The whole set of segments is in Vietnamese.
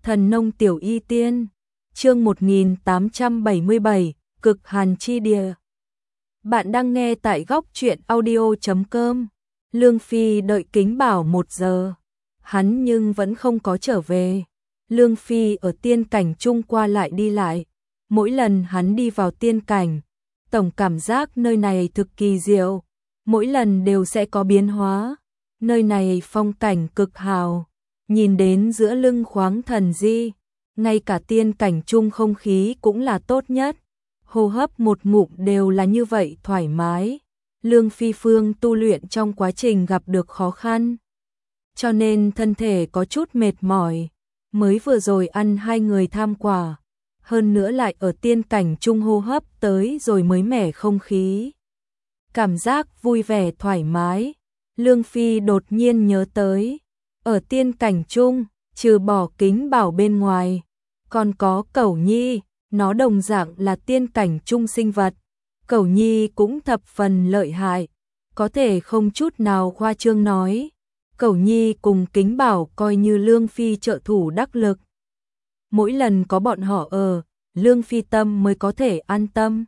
Thần nông tiểu y tiên, chương 1877, cực hàn chi địa. Bạn đang nghe tại góc truyện audio.com. Lương Phi đợi Kính Bảo 1 giờ, hắn nhưng vẫn không có trở về. Lương Phi ở tiên cảnh chung qua lại đi lại, mỗi lần hắn đi vào tiên cảnh, tổng cảm giác nơi này thực kỳ diệu, mỗi lần đều sẽ có biến hóa. Nơi này phong cảnh cực hào, nhìn đến giữa lưng khoáng thần di, ngay cả tiên cảnh chung không khí cũng là tốt nhất, hô hấp một ngụm đều là như vậy thoải mái. Lương Phi Phương tu luyện trong quá trình gặp được khó khăn, cho nên thân thể có chút mệt mỏi, mới vừa rồi ăn 2 người tham quả, hơn nữa lại ở tiên cảnh chung hô hấp tới rồi mới mẻ không khí. Cảm giác vui vẻ thoải mái, Lương Phi đột nhiên nhớ tới, ở tiên cảnh chung, trừ bỏ Kính Bảo bên ngoài, còn có Cẩu Nhi, nó đồng dạng là tiên cảnh chung sinh vật. Cẩu Nhi cũng thập phần lợi hại, có thể không chút nào khoa trương nói. Cẩu Nhi cùng Kính Bảo coi như Lương Phi trợ thủ đắc lực. Mỗi lần có bọn họ ở, Lương Phi tâm mới có thể an tâm.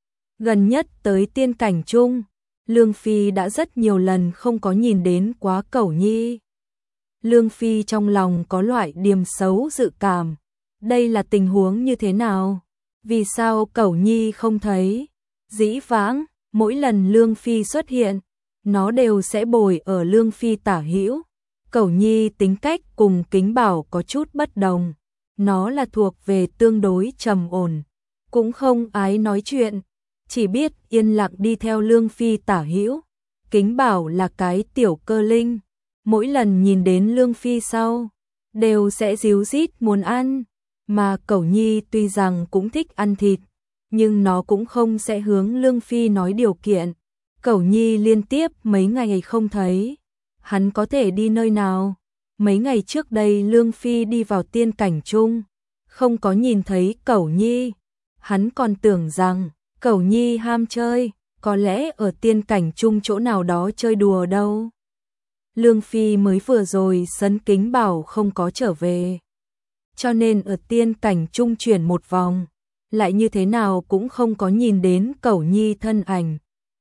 Gần nhất tới tiên cảnh chung, Lương Phi đã rất nhiều lần không có nhìn đến quá Cẩu Nhi. Lương Phi trong lòng có loại điềm xấu dự cảm. Đây là tình huống như thế nào? Vì sao Cẩu Nhi không thấy? Dĩ vãng, mỗi lần Lương Phi xuất hiện, nó đều sẽ bồi ở Lương Phi tả hữu. Cẩu Nhi tính cách cùng Kính Bảo có chút bất đồng. Nó là thuộc về tương đối trầm ổn, cũng không ái nói chuyện, chỉ biết yên lặng đi theo Lương Phi tả hữu. Kính Bảo là cái tiểu cơ linh, mỗi lần nhìn đến Lương Phi sau, đều sẽ ríu rít muốn ăn. Mà Cẩu Nhi tuy rằng cũng thích ăn thịt, nhưng nó cũng không sẽ hướng Lương Phi nói điều kiện. Cẩu Nhi liên tiếp mấy ngày không thấy, hắn có thể đi nơi nào? Mấy ngày trước đây Lương Phi đi vào tiên cảnh chung, không có nhìn thấy Cẩu Nhi. Hắn còn tưởng rằng Cẩu Nhi ham chơi, có lẽ ở tiên cảnh chung chỗ nào đó chơi đùa đâu. Lương Phi mới vừa rồi sấn Kính Bảo không có trở về, cho nên ở tiên cảnh chung chuyển một vòng, lại như thế nào cũng không có nhìn đến Cẩu Nhi thân ảnh.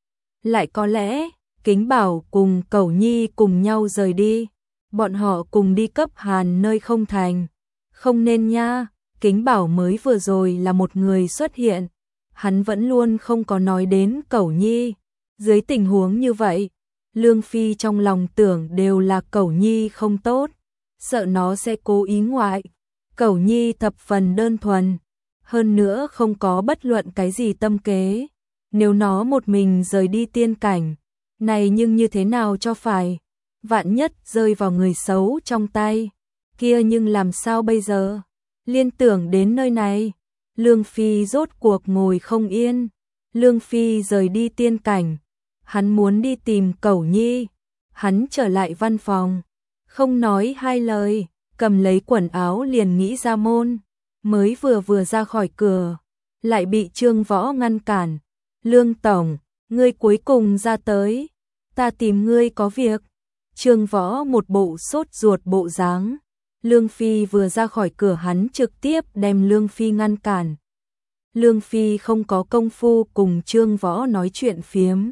Lại có lẽ, Kính Bảo cùng Cẩu Nhi cùng nhau rời đi, bọn họ cùng đi cấp hàn nơi không thành. Không nên nha, Kính Bảo mới vừa rồi là một người xuất hiện, hắn vẫn luôn không có nói đến Cẩu Nhi. Dưới tình huống như vậy, Lương Phi trong lòng tưởng đều là Cẩu Nhi không tốt, sợ nó sẽ cố ý ngoại. Cẩu Nhi thập phần đơn thuần, hơn nữa không có bất luận cái gì tâm kế. Nếu nó một mình rời đi tiên cảnh, này nhưng như thế nào cho phải? Vạn nhất rơi vào người xấu trong tay, kia nhưng làm sao bây giờ? Liên tưởng đến nơi này, Lương Phi rốt cuộc ngồi không yên. Lương Phi rời đi tiên cảnh, hắn muốn đi tìm Cẩu Nhi. Hắn trở lại văn phòng, không nói hai lời, cầm lấy quần áo liền nghĩ ra môn. Mới vừa ra khỏi cửa, lại bị Trương Võ ngăn cản. Lương Tổng, ngươi cuối cùng ra tới, ta tìm ngươi có việc. Trương Võ một bộ sốt ruột bộ dáng. Lương Phi vừa ra khỏi cửa hắn trực tiếp đem Lương Phi ngăn cản. Lương Phi không có công phu cùng Trương Võ nói chuyện phiếm,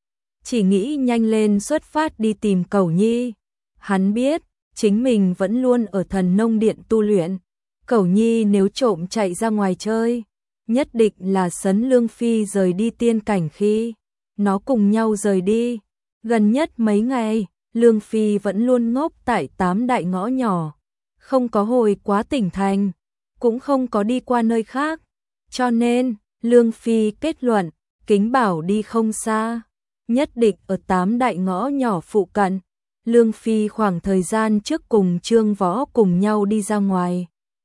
chỉ nghĩ nhanh lên xuất phát đi tìm Cẩu Nhi. Hắn biết, chính mình vẫn luôn ở Thần Nông Điện tu luyện. Cẩu Nhi nếu trộm chạy ra ngoài chơi, nhất định là sấn Lương Phi rời đi tiên cảnh khi nó cùng nhau rời đi. Gần nhất mấy ngày, Lương Phi vẫn luôn ngốc tại 8 đại ngõ nhỏ, không có hồi quá tỉnh thành, cũng không có đi qua nơi khác. Cho nên, Lương Phi kết luận, Kính Bảo đi không xa, nhất định ở 8 đại ngõ nhỏ phụ cận. Lương Phi khoảng thời gian trước cùng Trương Võ cùng nhau đi ra ngoài.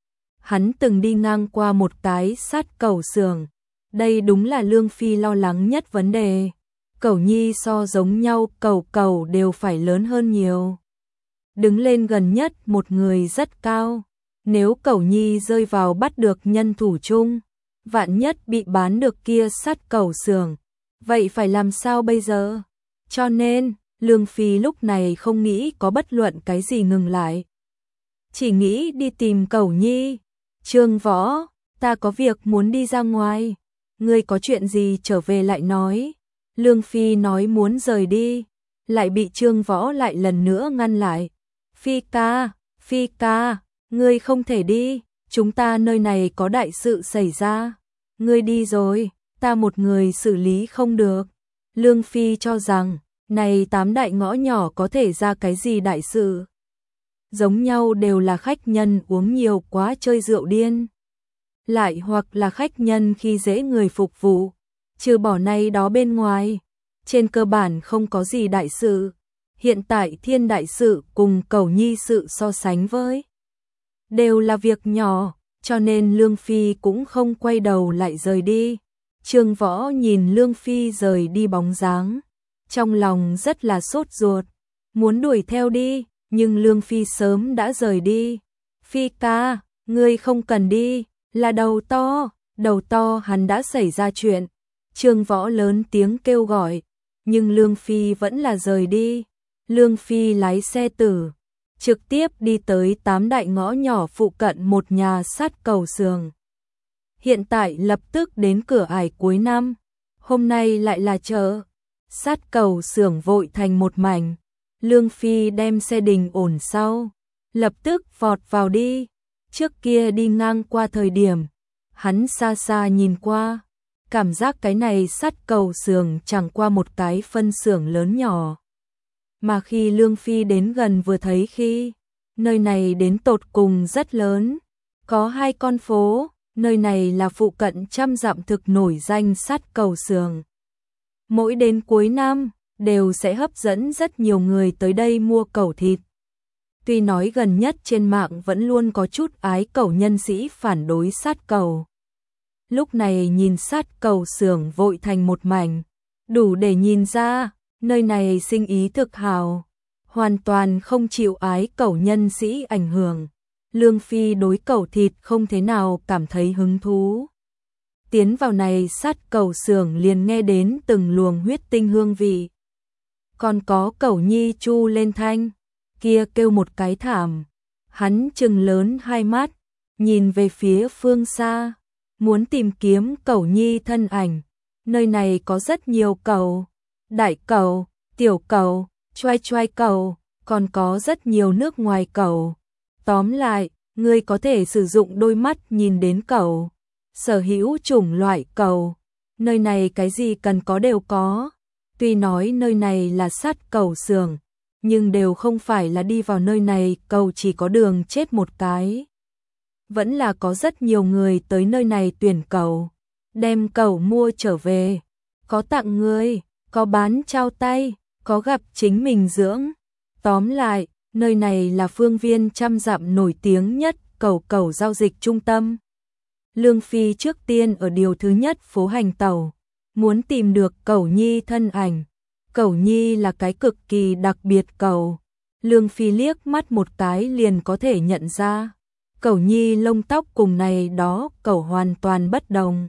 Hắn từng đi ngang qua một cái sát cẩu xưởng. Đây đúng là Lương Phi lo lắng nhất vấn đề. Cẩu Nhi so giống nhau cẩu đều phải lớn hơn nhiều. Đứng lên gần nhất một người rất cao. Nếu Cẩu Nhi rơi vào bắt được nhân thủ chung, vạn nhất bị bán được kia sát cẩu xưởng, vậy phải làm sao bây giờ? Cho nên, Lương Phi lúc này không nghĩ có bất luận cái gì ngừng lại. chỉ nghĩ đi tìm Cẩu Nhi. Trương Võ, ta có việc muốn đi ra ngoài, ngươi có chuyện gì trở về lại nói. Lương Phi nói muốn rời đi, lại bị Trương Võ lại lần nữa ngăn lại. Phi ca, ngươi không thể đi, chúng ta nơi này có đại sự xảy ra. Ngươi đi rồi, ta một người xử lý không được. Lương Phi cho rằng, này 8 đại ngõ nhỏ có thể ra cái gì đại sự. Giống nhau đều là khách nhân uống nhiều quá chơi rượu điên. Lại hoặc là khách nhân khi dễ người phục vụ. Trừ bỏ này đó bên ngoài, trên cơ bản không có gì đại sự. Hiện tại thiên đại sự cùng Cẩu Nhi sự so sánh với đều là việc nhỏ, cho nên Lương Phi cũng không quay đầu lại rời đi. Trương Võ nhìn Lương Phi rời đi bóng dáng, trong lòng rất là sốt ruột, muốn đuổi theo đi, nhưng Lương Phi sớm đã rời đi. Phi ca, ngươi không cần đi, là đầu to hắn đã xảy ra chuyện. Trương Võ lớn tiếng kêu gọi, nhưng Lương Phi vẫn là rời đi. Lương Phi lái xe tử, trực tiếp đi tới 8 đại ngõ nhỏ phụ cận một nhà sát cầu xưởng. Hiện tại lập tức đến cửa ải cuối năm, hôm nay lại là chợ. Sát cầu xưởng vội thành một mảnh. Lương Phi đem xe đình ổn sau, lập tức vọt vào đi. Trước kia đi ngang qua thời điểm, hắn xa xa nhìn qua, cảm giác cái này sát cầu xưởng chẳng qua một cái phân xưởng lớn nhỏ. Mà khi Lương Phi đến gần vừa thấy khi, nơi này đến tột cùng rất lớn, có 2 con phố, nơi này là phụ cận trăm dặm thực nổi danh sát cầu xưởng. Mỗi đến cuối năm, đều sẽ hấp dẫn rất nhiều người tới đây mua cẩu thịt. Tuy nói gần nhất trên mạng vẫn luôn có chút ái cẩu nhân sĩ phản đối sát cầu. Lúc này nhìn sát cầu xưởng vội thành một mảnh, đủ để nhìn ra, nơi này sinh ý thực hào, hoàn toàn không chịu ái cẩu nhân sĩ ảnh hưởng. Lương Phi đối cẩu thịt không thế nào cảm thấy hứng thú. Tiến vào này sát cầu xưởng liền nghe đến từng luồng huyết tinh hương vị. Còn có Cẩu Nhi chu lên thanh, kia kêu một cái thảm. Hắn trừng lớn hai mắt, nhìn về phía phương xa, muốn tìm kiếm Cẩu Nhi thân ảnh. Nơi này có rất nhiều cẩu, đại cẩu, tiểu cẩu, choai cẩu, còn có rất nhiều nước ngoài cẩu. Tóm lại, ngươi có thể sử dụng đôi mắt nhìn đến cẩu, sở hữu chủng loại cẩu. Nơi này cái gì cần có đều có. Tuy nói nơi này là sát cầu xưởng, nhưng đều không phải là đi vào nơi này cầu chỉ có đường chết một cái. Vẫn là có rất nhiều người tới nơi này tuyển cầu, đem cầu mua trở về, có tặng người, có bán trao tay, có gặp chính mình dưỡng. Tóm lại, nơi này là phương viên trăm dặm nổi tiếng nhất cầu giao dịch trung tâm. Lương Phi trước tiên ở điều thứ nhất phố hành tẩu, muốn tìm được Cẩu Nhi thân ảnh. Cẩu Nhi là cái cực kỳ đặc biệt cẩu. Lương Phi liếc mắt một cái liền có thể nhận ra. Cẩu Nhi lông tóc cùng này đó cẩu hoàn toàn bất đồng.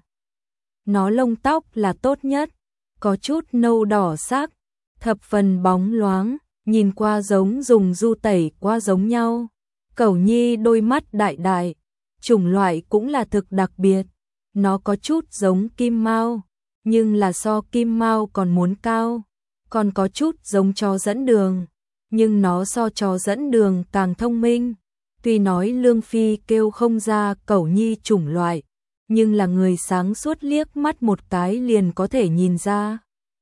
Nó lông tóc là tốt nhất, có chút nâu đỏ sắc, thập phần bóng loáng, nhìn qua giống dùng du tẩy qua giống nhau. Cẩu Nhi đôi mắt đại đại, chủng loại cũng là thực đặc biệt. Nó có chút giống kim mao, nhưng là so kim mao còn muốn cao. Còn có chút giống chó dẫn đường, nhưng nó so chó dẫn đường càng thông minh. Tuy nói Lương Phi kêu không ra Cẩu Nhi chủng loại, nhưng là người sáng suốt liếc mắt một cái liền có thể nhìn ra.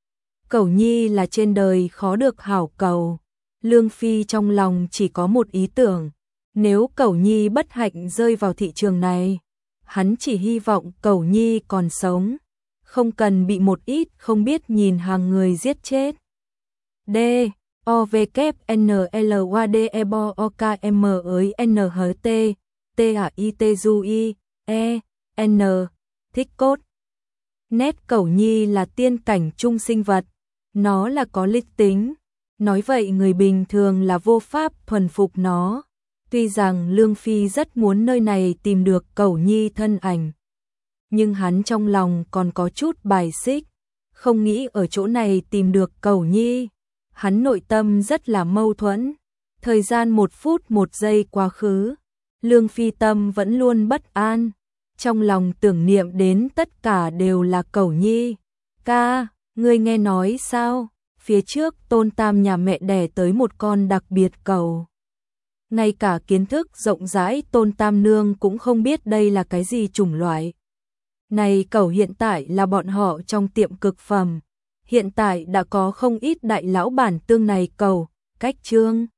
Cẩu Nhi là trên đời khó được hảo cẩu. Lương Phi trong lòng chỉ có một ý tưởng, nếu Cẩu Nhi bất hạnh rơi vào thị trường này, hắn chỉ hy vọng Cẩu Nhi còn sống, không cần bị một ít không biết nhìn hàng người giết chết. D. O V K N L Y D E B O K M N H T T A I T U I E N thích cốt. Nét Cẩu Nhi là tiên cảnh trung sinh vật, nó là có lịch tính, nói vậy người bình thường là vô pháp thuần phục nó. Tuy rằng Lương Phi rất muốn nơi này tìm được Cẩu Nhi thân ảnh, nhưng hắn trong lòng còn có chút bài xích, không nghĩ ở chỗ này tìm được Cẩu Nhi. Hắn nội tâm rất là mâu thuẫn, Thời gian 1 phút 1 giây quá khứ, Lương Phi tâm vẫn luôn bất an, trong lòng tưởng niệm đến tất cả đều là Cẩu Nhi. Ca, ngươi nghe nói sao? Phía trước Tôn Tam nhà mẹ đẻ tới một con đặc biệt cẩu. Ngay cả kiến thức rộng rãi Tôn Tam nương cũng không biết đây là cái gì chủng loại. Này cẩu hiện tại là bọn họ trong tiệm cực phẩm. Hiện tại đã có không ít đại lão bản tương này cẩu, cách trương.